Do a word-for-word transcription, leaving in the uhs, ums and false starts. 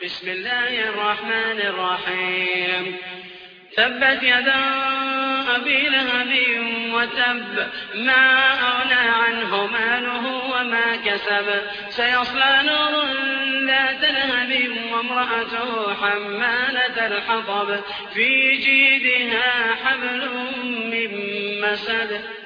بسم الله الرحمن الرحيم تبت يدا أبي لهب وتب ما أغنى عنه ماله وما كسب سيصلى نارا ذات لهب وامرأته حمالة الحطب في جيدها حبل من مسد